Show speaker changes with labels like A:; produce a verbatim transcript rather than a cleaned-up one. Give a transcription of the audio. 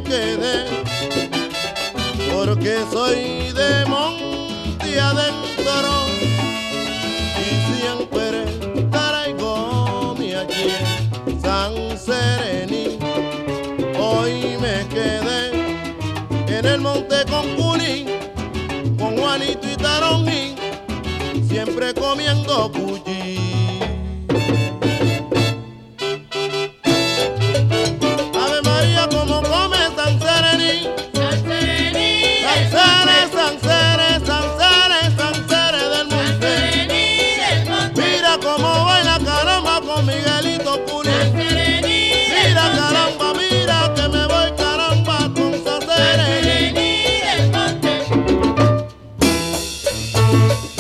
A: me quedé, porque soy de monte adentro y siempre traigo mi aquí en San Serení. Hoy me quedé en el monte con Cuni, con Juanito y Taronjín, siempre comiendo cuchí. Ave María, como come San Serení,
B: San Serení,
A: San Sere, San Sere, San Sere, San Sere del monte.
B: Serení del monte,
A: Mira cómo baila caramba con Miguelito Cuni.
B: San Serení del
A: Mira
B: monte,
A: caramba, mira que me voy caramba con San
B: San
A: Serení.
B: Serení del monte.